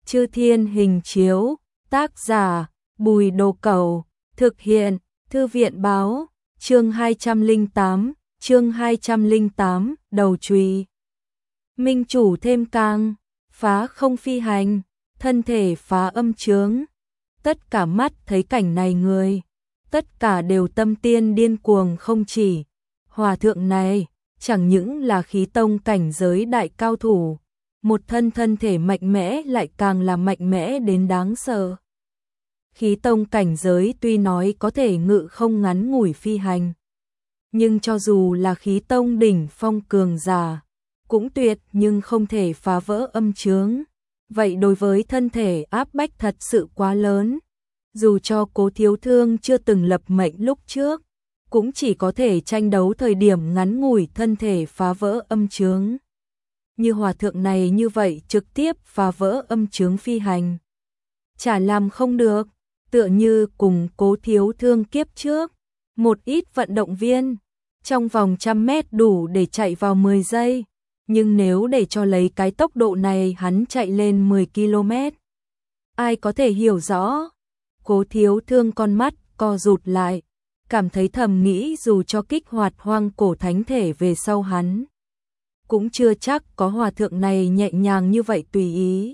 Chư Thiên Hình Chiếu, tác giả Bùi Đồ Cẩu, thực hiện Thư viện báo, chương 208, đầu chùy. Minh chủ thêm càng, phá không phi hành, thân thể phá âm chướng. Tất cả mắt thấy cảnh này người, tất cả đều tâm tiên điên cuồng không chỉ. Hòa thượng này, chẳng những là khí tông cảnh giới đại cao thủ, một thân thể mạnh mẽ lại càng là mạnh mẽ đến đáng sợ. Khí tông cảnh giới tuy nói có thể ngự không ngắn ngủi phi hành, nhưng cho dù là khí tông đỉnh phong cường giả, cũng tuyệt nhưng không thể phá vỡ âm chướng. Vậy đối với thân thể áp bách thật sự quá lớn, dù cho Cố Thiếu Thương chưa từng lập mệnh lúc trước, cũng chỉ có thể tranh đấu thời điểm ngắn ngủi thân thể phá vỡ âm chướng. Như hòa thượng này như vậy trực tiếp phá vỡ âm chướng phi hành, chả làm không được. Tựa như cùng Cố Thiếu Thương kiếp trước, một ít vận động viên, trong vòng 100 mét đủ để chạy vào 10 giây, nhưng nếu để cho lấy cái tốc độ này hắn chạy lên 10 km. Ai có thể hiểu rõ? Cố Thiếu Thương con mắt co rụt lại, cảm thấy thầm nghĩ dù cho kích hoạt hoang cổ thánh thể về sau hắn, cũng chưa chắc có hòa thượng này nhẹ nhàng như vậy tùy ý.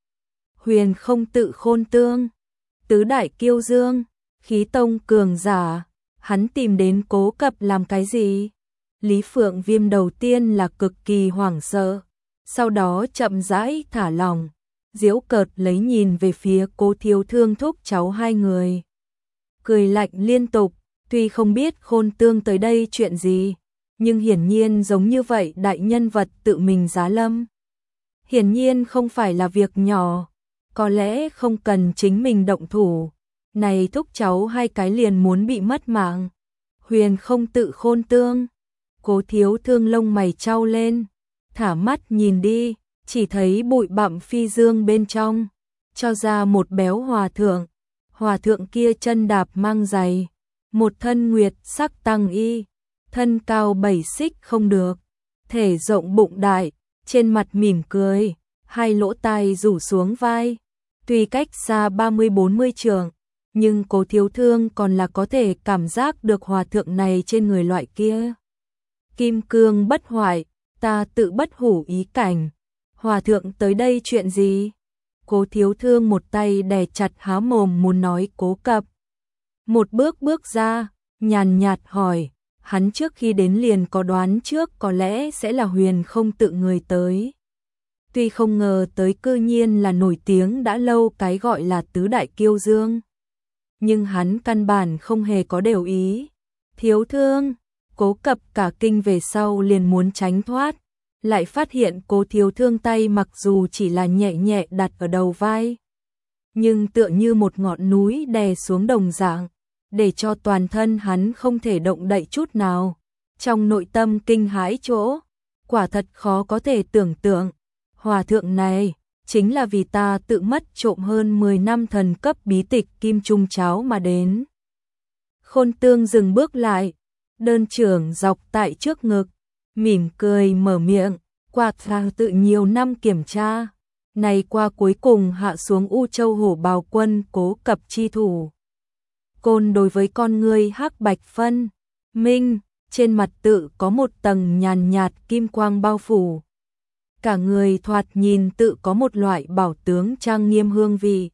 Huyền không tự khôn tương, tứ đại kiêu dương, khí tông cường giả, hắn tìm đến Cố Cập làm cái gì? Lý Phượng Viêm đầu tiên là cực kỳ hoảng sợ, sau đó chậm rãi thả lỏng, giễu cợt lấy nhìn về phía Cố Thiếu Thương thúc cháu hai người. Cười lạnh liên tục, tuy không biết khôn tương tới đây chuyện gì, nhưng hiển nhiên giống như vậy đại nhân vật tự mình giá lâm. Hiển nhiên không phải là việc nhỏ. Có lẽ không cần chính mình động thủ, này thúc cháu hai cái liền muốn bị mất mạng. Huyền không tự khôn tương, Cố Thiếu Thương lông mày chau lên, thả mắt nhìn đi, chỉ thấy bụi bặm phi dương bên trong, cho ra một béo hòa thượng. Hòa thượng kia chân đạp mang giày, một thân nguyệt sắc tăng y, thân cao 7 xích không được, thể rộng bụng đại, trên mặt mỉm cười, hai lỗ tai rủ xuống vai. Tuy cách xa 30-40 trượng, nhưng Cố Thiếu Thương còn là có thể cảm giác được hòa thượng này trên người loại kia. Kim cương bất hoại, ta tự bất hủ ý cảnh. Hòa thượng tới đây chuyện gì? Cố Thiếu Thương một tay đè chặt há mồm muốn nói Cố Cập. Một bước ra, nhàn nhạt hỏi, hắn trước khi đến liền có đoán trước có lẽ sẽ là Huyền không tự người tới. Tuy không ngờ tới cư nhiên là nổi tiếng đã lâu cái gọi là tứ đại kiêu dương, nhưng hắn căn bản không hề có đều ý. Thiếu Thương, Cố Cập cả kinh về sau liền muốn tránh thoát, lại phát hiện Cố Thiếu Thương tay mặc dù chỉ là nhẹ nhẹ đặt ở đầu vai, nhưng tựa như một ngọn núi đè xuống đồng dạng, để cho toàn thân hắn không thể động đậy chút nào. Trong nội tâm kinh hãi chỗ, quả thật khó có thể tưởng tượng. Hòa thượng này, chính là vì ta tự mất trộm hơn 10 năm thần cấp bí tịch Kim Trung Cháo mà đến. Khôn tương dừng bước lại, đơn trưởng dọc tại trước ngực, mỉm cười mở miệng, quạt ra tự nhiều năm kiểm tra, này qua cuối cùng hạ xuống U Châu Hổ Bào Quân Cố Cập chi thủ. Côn đối với con ngươi hắc bạch phân minh, trên mặt tự có một tầng nhàn nhạt kim quang bao phủ. Cả người thoạt nhìn tự có một loại bảo tướng trang nghiêm hương vị.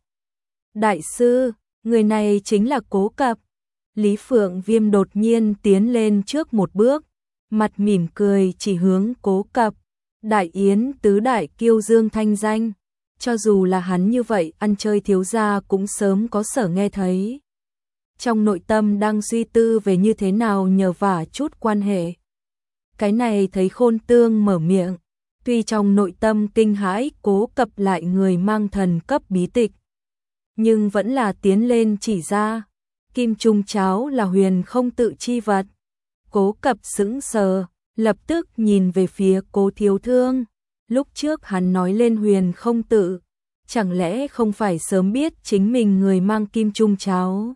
Đại sư, người này chính là Cố Cập. Lý Phượng Viêm đột nhiên tiến lên trước một bước, mặt mỉm cười chỉ hướng Cố Cập. Đại yến tứ đại kiêu dương thanh danh, cho dù là hắn như vậy ăn chơi thiếu gia cũng sớm có sở nghe thấy. Trong nội tâm đang suy tư về như thế nào nhờ vả chút quan hệ. Cái này thấy Khôn Tương mở miệng, tuy trong nội tâm kinh hãi Cố Cập lại người mang thần cấp bí tịch, nhưng vẫn là tiến lên chỉ ra, Kim Trung Cháo là Huyền không tự chi vật. Cố Cập sững sờ, lập tức nhìn về phía Cố Thiếu Thương. Lúc trước hắn nói lên Huyền không tự, chẳng lẽ không phải sớm biết chính mình người mang Kim Trung Cháo?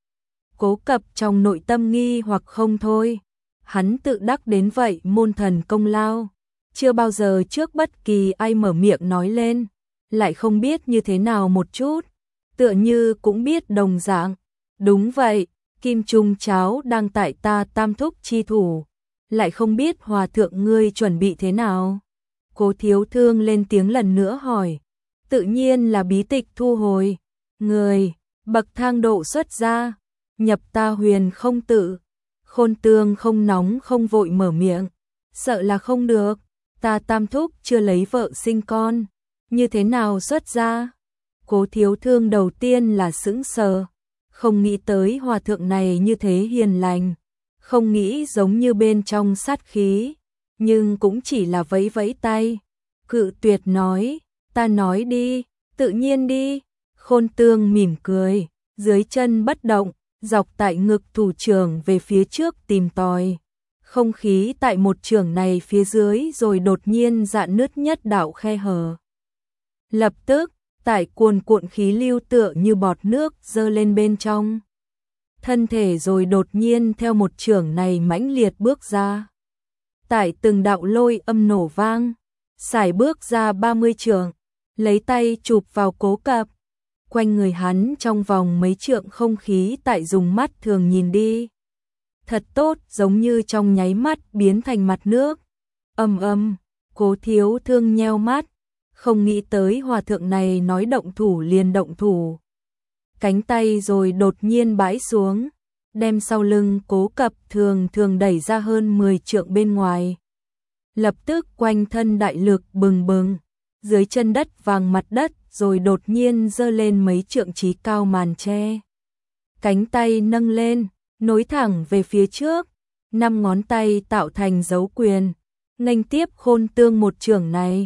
Cố Cập trong nội tâm nghi hoặc không thôi, hắn tự đắc đến vậy môn thần công lao, chưa bao giờ trước bất kỳ ai mở miệng nói lên, lại không biết như thế nào một chút, tựa như cũng biết đồng dạng. Đúng vậy, kim trung cháo đang tại ta tam thúc chi thủ, lại không biết hòa thượng ngươi chuẩn bị thế nào. Cố Thiếu Thương lên tiếng lần nữa hỏi, tự nhiên là bí tịch thu hồi, người, bậc thang độ xuất ra, nhập ta huyền không tự. Khôn Tương không nóng không vội mở miệng, sợ là không được, ta tam thúc chưa lấy vợ sinh con, như thế nào xuất ra? Cố Thiếu Thương đầu tiên là sững sờ, không nghĩ tới hòa thượng này như thế hiền lành, không nghĩ giống như bên trong sát khí, nhưng cũng chỉ là vẫy vẫy tay, cự tuyệt nói, ta nói đi, tự nhiên đi. Khôn Tương mỉm cười, dưới chân bất động, dọc tại ngực thủ trưởng về phía trước tìm tòi. Không khí tại một trường này phía dưới rồi đột nhiên rạn nứt nhất đạo khe hở. Lập tức, tại cuồn cuộn khí lưu tựa như bọt nước dơ lên bên trong. Thân thể rồi đột nhiên theo một trường này mãnh liệt bước ra. Tại từng đạo lôi âm nổ vang, sải bước ra 30 trường, lấy tay chụp vào Cố Cập. Quanh người hắn trong vòng mấy trượng không khí tại dùng mắt thường nhìn đi. Thật tốt, giống như trong nháy mắt biến thành mặt nước. Cố Thiếu Thương nheo mắt, không nghĩ tới hòa thượng này nói động thủ liền động thủ. Cánh tay rồi đột nhiên bãi xuống, đem sau lưng Cố Cập thường thường đẩy ra hơn 10 trượng bên ngoài. Lập tức quanh thân đại lực bừng bừng, dưới chân đất vàng mặt đất rồi đột nhiên giơ lên mấy trượng chí cao màn che. Cánh tay nâng lên, nối thẳng về phía trước, 5 ngón tay tạo thành dấu quyền, nghênh tiếp Khôn Tương một chưởng này.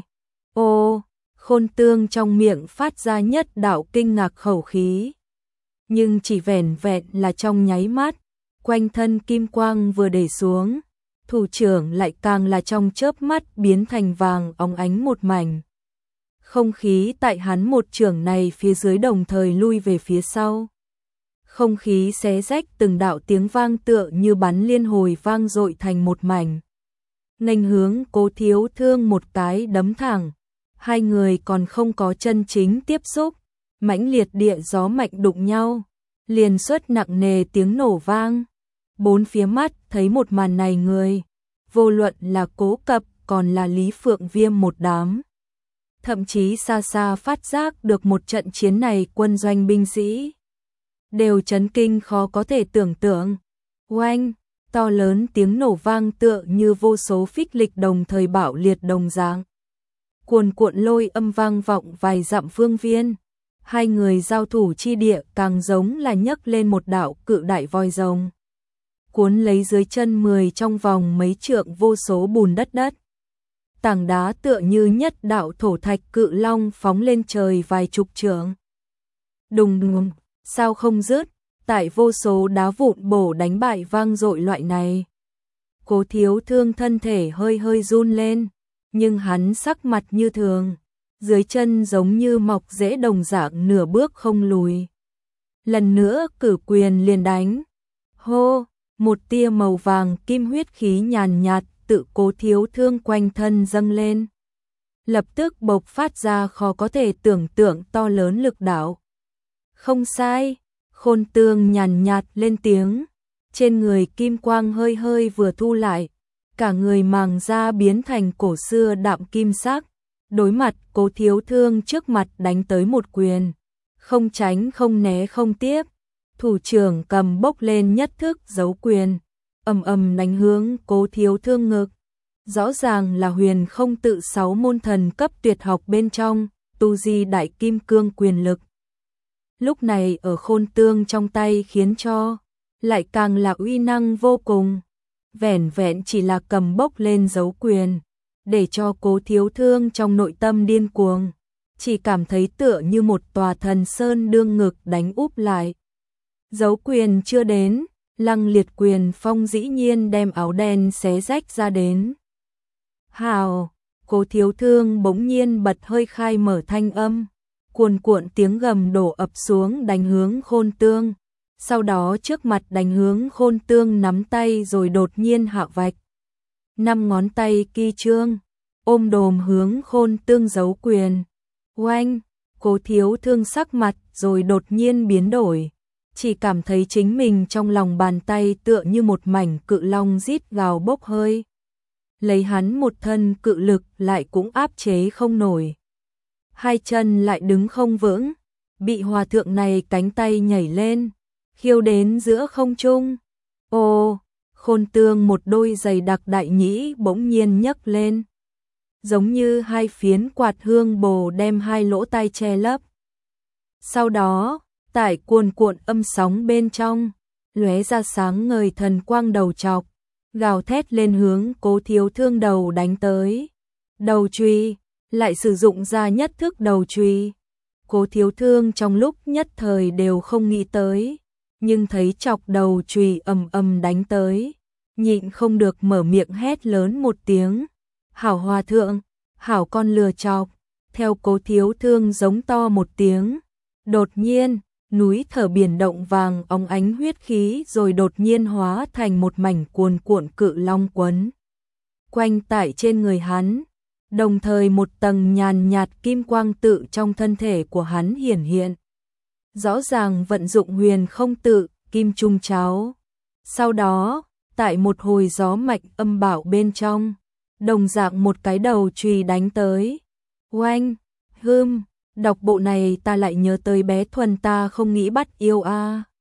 Ô, Khôn Tương trong miệng phát ra nhất đạo kinh ngạc khẩu khí. Nhưng chỉ vẻn vẹn là trong nháy mắt, quanh thân kim quang vừa để xuống, thủ trưởng lại càng là trong chớp mắt biến thành vàng óng ánh một mảnh. Không khí tại hắn một chưởng này phía dưới đồng thời lui về phía sau. Không khí xé rách từng đạo tiếng vang tựa như bắn liên hồi vang dội thành một mảnh. Nghênh hướng Cố Thiếu Thương một cái đấm thẳng. Hai người còn không có chân chính tiếp xúc, mãnh liệt địa gió mạnh đụng nhau, liền xuất nặng nề tiếng nổ vang. Bốn phía mắt thấy một màn này người, vô luận là Cố Cập còn là Lý Phượng Viêm một đám. Thậm chí xa xa phát giác được một trận chiến này quân doanh binh sĩ đều chấn kinh khó có thể tưởng tượng. Oanh, to lớn tiếng nổ vang tựa như vô số phích lịch đồng thời bạo liệt đồng dạng. Cuồn cuộn lôi âm vang vọng vài dặm phương viên. Hai người giao thủ chi địa càng giống là nhấc lên một đạo cự đại voi rồng, cuốn lấy dưới chân 10 trong vòng mấy trượng vô số bùn đất. Tảng đá tựa như nhất đạo thổ thạch cự long phóng lên trời vài chục trượng. Đùng đùng, sao không dứt, tại vô số đá vụn bổ đánh bại vang dội loại này. Cố Thiếu Thương thân thể hơi hơi run lên, nhưng hắn sắc mặt như thường, dưới chân giống như mọc rễ đồng dạng nửa bước không lùi. Lần nữa cử quyền liền đánh. Hô, một tia màu vàng kim huyết khí nhàn nhạt tự Cố Thiếu Thương quanh thân dâng lên. Lập tức bộc phát ra khó có thể tưởng tượng to lớn lực đạo. Không sai, Khôn Tương nhàn nhạt lên tiếng, trên người kim quang hơi hơi vừa thu lại, cả người màng da biến thành cổ xưa đạm kim sắc, đối mặt Cố Thiếu Thương trước mặt đánh tới một quyền, không tránh không né không tiếp, thủ trưởng cầm bốc lên nhất thức giấu quyền, đánh hướng Cố Thiếu Thương ngực. Rõ ràng là huyền không tự 6 môn thần cấp tuyệt học bên trong, tu di đại kim cương quyền lực. Lúc này ở Khôn Tương trong tay khiến cho, lại càng là uy năng vô cùng. Vẻn vẹn chỉ là cầm bốc lên dấu quyền, để cho Cố Thiếu Thương trong nội tâm điên cuồng, chỉ cảm thấy tựa như một tòa thần sơn đương ngực đánh úp lại. Dấu quyền chưa đến, Lăng Liệt quyền phong dĩ nhiên đem áo đen xé rách ra đến. Hào, Cố Thiếu Thương bỗng nhiên bật hơi khai mở thanh âm, cuồn cuộn tiếng gầm đổ ập xuống đánh hướng Khôn Tương, sau đó trước mặt đánh hướng Khôn Tương nắm tay rồi đột nhiên hạ vạch. 5 ngón tay kỳ trương, ôm đồm hướng Khôn Tương giấu quyền. Oanh, Cố Thiếu Thương sắc mặt rồi đột nhiên biến đổi, chỉ cảm thấy chính mình trong lòng bàn tay tựa như một mảnh cự long rít gào bốc hơi. Lấy hắn một thân cự lực lại cũng áp chế không nổi. Hai chân lại đứng không vững, bị hòa thượng này cánh tay nhảy lên, khiêu đến giữa không trung. Ô, Khôn Tương một đôi giày đặc đại nhĩ bỗng nhiên nhấc lên, giống như hai phiến quạt hương bồ đem hai lỗ tai che lấp. Sau đó, tại cuồn cuộn âm sóng bên trong, lóe ra sáng ngời thần quang đầu chọc, gào thét lên hướng Cố Thiếu Thương đầu đánh tới. Đầu chùy, lại sử dụng ra nhất thức đầu chùy. Cố Thiếu Thương trong lúc nhất thời đều không nghĩ tới, nhưng thấy chọc đầu chùy ầm ầm đánh tới, nhịn không được mở miệng hét lớn một tiếng. Hảo hòa thượng, hảo con lừa chọc. Theo Cố Thiếu Thương giống to một tiếng, đột nhiên, núi thở biển động vàng óng ánh huyết khí rồi đột nhiên hóa thành một mảnh cuồn cuộn cự long quấn quanh tại trên người hắn, đồng thời một tầng nhàn nhạt kim quang tự trong thân thể của hắn hiển hiện. Rõ ràng vận dụng huyền không tự, kim trung cháo. Sau đó, tại một hồi gió mạnh âm bạo bên trong, đồng dạng một cái đầu chùy đánh tới. Oanh, đọc bộ này ta lại nhớ tới bé Thuần ta không nghĩ bắt yêu a.